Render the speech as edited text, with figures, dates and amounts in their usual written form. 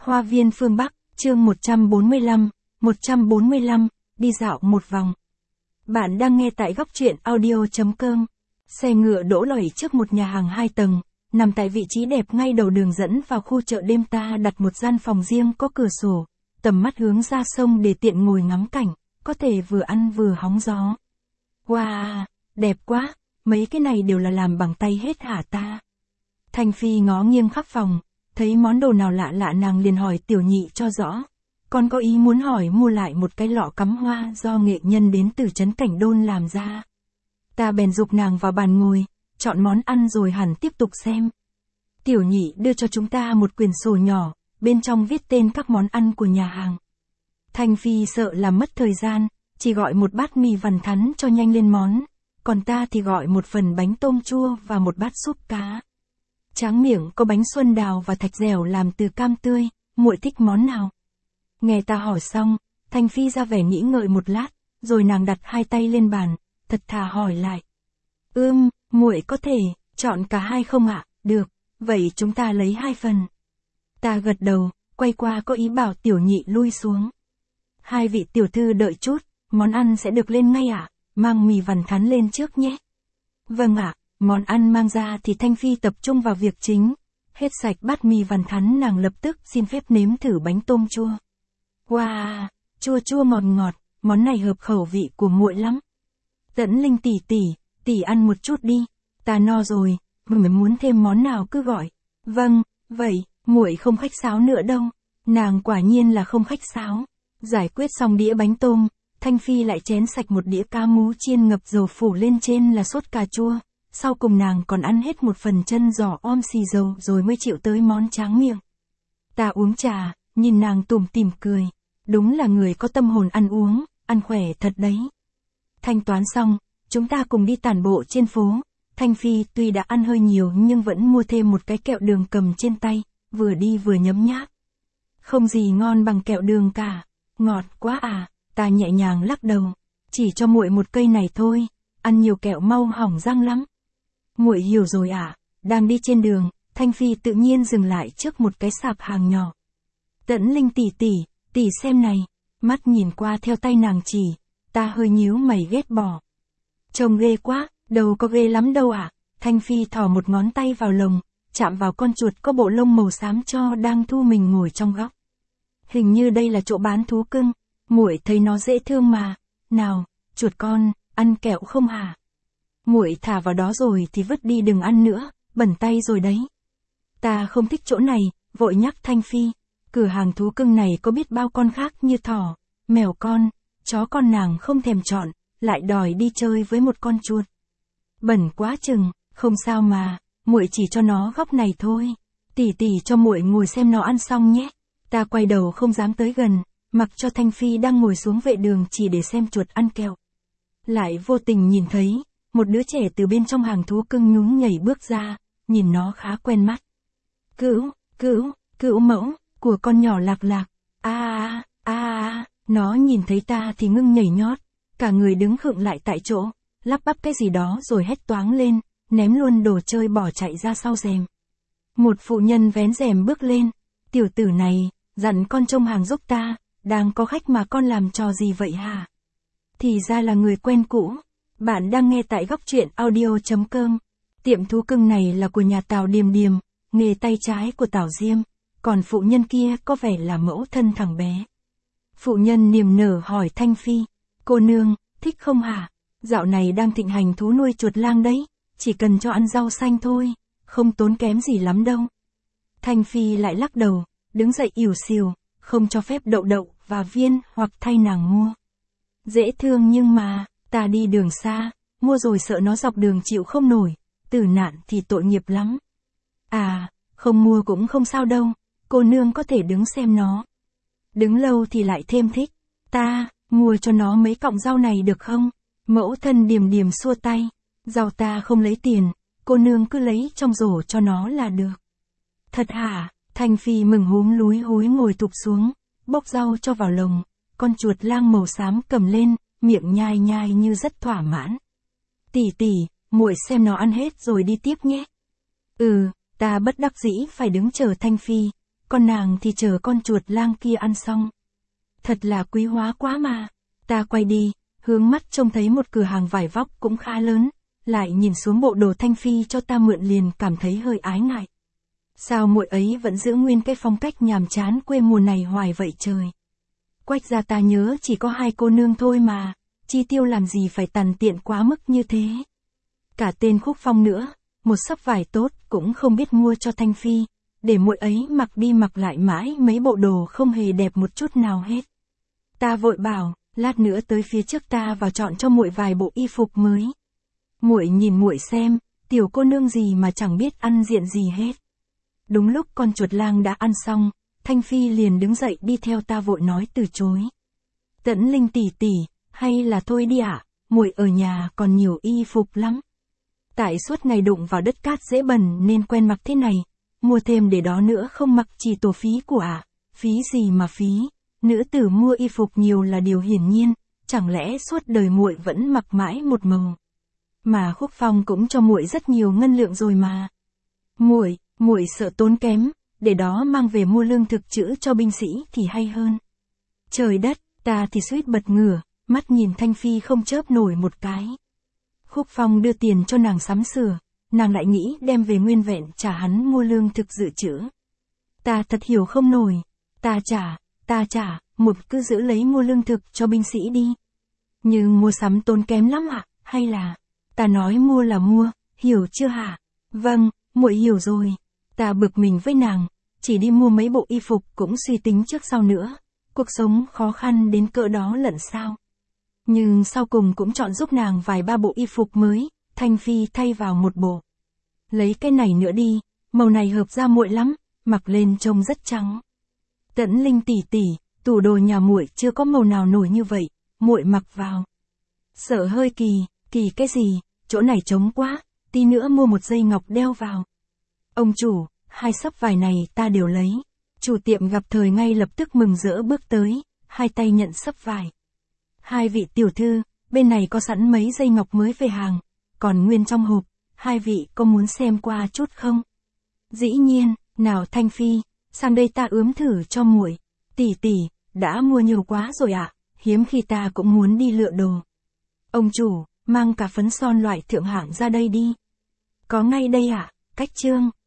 Hoa viên phương Bắc, chương 145, đi dạo một vòng. Bạn đang nghe tại góc truyện audio.com. Xe ngựa đỗ lỏi trước một nhà hàng 2 tầng, nằm tại vị trí đẹp ngay đầu đường dẫn vào khu chợ đêm. Ta đặt một gian phòng riêng có cửa sổ, tầm mắt hướng ra sông để tiện ngồi ngắm cảnh, có thể vừa ăn vừa hóng gió. Wow, đẹp quá, mấy cái này đều là làm bằng tay hết hả ta? Thanh Phi ngó nghiêng khắp phòng, thấy món đồ nào lạ lạ nàng liền hỏi Tiểu Nhị cho rõ. Con có ý muốn hỏi mua lại một cái lọ cắm hoa do nghệ nhân đến từ trấn Cảnh Đôn làm ra. Ta bèn giục nàng vào bàn ngồi, chọn món ăn rồi hẳn tiếp tục xem. Tiểu Nhị đưa cho chúng ta một quyển sổ nhỏ, bên trong viết tên các món ăn của nhà hàng. Thanh Phi sợ làm mất thời gian, chỉ gọi một bát mì vằn thắn cho nhanh lên món, còn ta thì gọi một phần bánh tôm chua và một bát súp cá. Tráng miệng có bánh xuân đào và thạch dẻo làm từ cam tươi, muội thích món nào? Nghe ta hỏi xong, Thanh Phi ra vẻ nghĩ ngợi một lát, rồi nàng đặt hai tay lên bàn, thật thà hỏi lại. Muội có thể chọn cả hai không ạ? Được, vậy chúng ta lấy 2 phần. Ta gật đầu, quay qua có ý bảo Tiểu Nhị lui xuống. 2 vị tiểu thư đợi chút, món ăn sẽ được lên ngay ạ, mang mì vằn thắn lên trước nhé. Vâng ạ. Món ăn mang ra thì Thanh Phi tập trung vào việc chính. Hết sạch bát mì vằn thắn nàng lập tức xin phép nếm thử bánh tôm chua. Wow, chua chua ngọt ngọt, món này hợp khẩu vị của muội lắm. Tẫn Linh tỷ ăn một chút đi, ta no rồi, muội muốn thêm món nào cứ gọi. Vâng, vậy, muội không khách sáo nữa đâu. Nàng quả nhiên là không khách sáo. Giải quyết xong đĩa bánh tôm, Thanh Phi lại chén sạch một đĩa cá mú chiên ngập dầu phủ lên trên là sốt cà chua. Sau cùng nàng còn ăn hết một phần chân giò om xì dầu rồi mới chịu tới món tráng miệng. Ta uống trà, nhìn nàng tủm tỉm cười. Đúng là người có tâm hồn ăn uống, ăn khỏe thật đấy. Thanh toán xong, chúng ta cùng đi tản bộ trên phố. Thanh Phi tuy đã ăn hơi nhiều nhưng vẫn mua thêm một cái kẹo đường cầm trên tay, vừa đi vừa nhấm nháp. Không gì ngon bằng kẹo đường cả. Ngọt quá à, ta nhẹ nhàng lắc đầu. Chỉ cho muội một cây này thôi, ăn nhiều kẹo mau hỏng răng lắm. Muội hiểu rồi ạ. Đang đi trên đường, Thanh Phi tự nhiên dừng lại trước một cái sạp hàng nhỏ. Tẫn Linh tỷ xem này. Mắt nhìn qua theo tay nàng chỉ, ta hơi nhíu mày ghét bỏ. Trông ghê quá, đâu có ghê lắm đâu ạ. Thanh Phi thò một ngón tay vào lồng, chạm vào con chuột có bộ lông màu xám cho đang thu mình ngồi trong góc. Hình như đây là chỗ bán thú cưng, muội thấy nó dễ thương mà. Nào, chuột con, ăn kẹo không hả? Muội thả vào đó rồi thì vứt đi đừng ăn nữa, bẩn tay rồi đấy. Ta không thích chỗ này, vội nhắc Thanh Phi. Cửa hàng thú cưng này có biết bao con khác như thỏ, mèo con, chó con nàng không thèm chọn, lại đòi đi chơi với một con chuột. Bẩn quá chừng, không sao mà, muội chỉ cho nó góc này thôi. Tỷ cho muội ngồi xem nó ăn xong nhé. Ta quay đầu không dám tới gần, mặc cho Thanh Phi đang ngồi xuống vệ đường chỉ để xem chuột ăn kẹo. Lại vô tình nhìn thấy một đứa trẻ từ bên trong hàng thú cưng nhún nhảy bước ra, nhìn nó khá quen mắt. Cữu mẫu, của con nhỏ Lạc Lạc. Nó nhìn thấy ta thì ngưng nhảy nhót, cả người đứng khựng lại tại chỗ, lắp bắp cái gì đó rồi hét toáng lên, ném luôn đồ chơi bỏ chạy ra sau rèm. Một phụ nhân vén rèm bước lên, tiểu tử này, dặn con trông hàng giúp ta, đang có khách mà con làm trò gì vậy hả? Thì ra là người quen cũ. Bạn đang nghe tại góc truyện audio.com. Tiệm thú cưng này là của nhà Tào Điềm Điềm, nghề tay trái của Tào Diêm, còn phụ nhân kia có vẻ là mẫu thân thằng bé. Phụ nhân niềm nở hỏi Thanh Phi, cô nương, thích không hả? Dạo này đang thịnh hành thú nuôi chuột lang đấy, chỉ cần cho ăn rau xanh thôi, không tốn kém gì lắm đâu. Thanh Phi lại lắc đầu, đứng dậy ỉu xìu, không cho phép đậu và viên hoặc thay nàng mua. Dễ thương nhưng mà, ta đi đường xa, mua rồi sợ nó dọc đường chịu không nổi, tử nạn thì tội nghiệp lắm. À, không mua cũng không sao đâu, cô nương có thể đứng xem nó. Đứng lâu thì lại thêm thích, ta, mua cho nó mấy cọng rau này được không? Mẫu thân Điềm Điềm xua tay, rau ta không lấy tiền, cô nương cứ lấy trong rổ cho nó là được. Thật hả? Thanh Phi mừng húm lúi húi ngồi thụp xuống, bốc rau cho vào lồng, con chuột lang màu xám cầm lên, miệng nhai nhai như rất thỏa mãn. Tỷ, muội xem nó ăn hết rồi đi tiếp nhé. Ta bất đắc dĩ phải đứng chờ Thanh Phi, còn nàng thì chờ con chuột lang kia ăn xong. Thật là quý hóa quá mà. Ta quay đi, hướng mắt trông thấy một cửa hàng vải vóc cũng khá lớn, lại nhìn xuống bộ đồ Thanh Phi cho ta mượn liền cảm thấy hơi ái ngại. Sao muội ấy vẫn giữ nguyên cái phong cách nhàm chán quê mùa này hoài vậy trời. Quách gia ta nhớ chỉ có 2 cô nương thôi mà, chi tiêu làm gì phải tằn tiện quá mức như thế. Cả tên Khúc Phong nữa, một xấp vải tốt cũng không biết mua cho Thanh Phi, để muội ấy mặc đi mặc lại mãi mấy bộ đồ không hề đẹp một chút nào hết. Ta vội bảo, lát nữa tới phía trước ta vào chọn cho muội vài bộ y phục mới. Muội nhìn muội xem, tiểu cô nương gì mà chẳng biết ăn diện gì hết. Đúng lúc con chuột lang đã ăn xong, Thanh Phi liền đứng dậy đi theo ta vội nói từ chối. Tẫn Linh tỷ tỷ, hay là thôi đi ạ, muội ở nhà còn nhiều y phục lắm. Tại suốt ngày đụng vào đất cát dễ bẩn nên quen mặc thế này, mua thêm để đó nữa không mặc chỉ tổ phí của ạ. Phí gì mà phí, nữ tử mua y phục nhiều là điều hiển nhiên, chẳng lẽ suốt đời muội vẫn mặc mãi một màu. Mà Khúc Phong cũng cho muội rất nhiều ngân lượng rồi mà. Muội sợ tốn kém, để đó mang về mua lương thực trữ cho binh sĩ thì hay hơn. Trời đất, ta thì suýt bật ngửa, mắt nhìn Thanh Phi không chớp nổi một cái. Khúc Phong đưa tiền cho nàng sắm sửa, nàng lại nghĩ đem về nguyên vẹn trả hắn mua lương thực dự trữ. Ta thật hiểu không nổi, ta trả, một cứ giữ lấy mua lương thực cho binh sĩ đi. Nhưng mua sắm tốn kém lắm ạ, hay là, ta nói mua là mua, hiểu chưa hả? Vâng, muội hiểu rồi. Ta bực mình với nàng, chỉ đi mua mấy bộ y phục cũng suy tính trước sau nữa, cuộc sống khó khăn đến cỡ đó lận sao. Nhưng sau cùng cũng chọn giúp nàng vài 3 bộ y phục mới, Thanh Phi thay vào một bộ. Lấy cái này nữa đi, màu này hợp da muội lắm, mặc lên trông rất trắng. Tẫn Linh tỷ tỷ, tủ đồ nhà muội chưa có màu nào nổi như vậy, muội mặc vào. Sợ hơi kỳ cái gì, chỗ này trống quá, tí nữa mua một dây ngọc đeo vào. Ông chủ, 2 xấp vải này ta đều lấy. Chủ tiệm gặp thời ngay lập tức mừng rỡ bước tới, 2 tay nhận xấp vải. 2 vị tiểu thư, bên này có sẵn mấy dây ngọc mới về hàng, còn nguyên trong hộp, 2 vị có muốn xem qua chút không? Dĩ nhiên, nào Thanh Phi, sang đây ta ướm thử cho muội. Tỷ, đã mua nhiều quá rồi ạ, hiếm khi ta cũng muốn đi lựa đồ. Ông chủ, mang cả phấn son loại thượng hạng ra đây đi. Có ngay đây ạ, cách trương.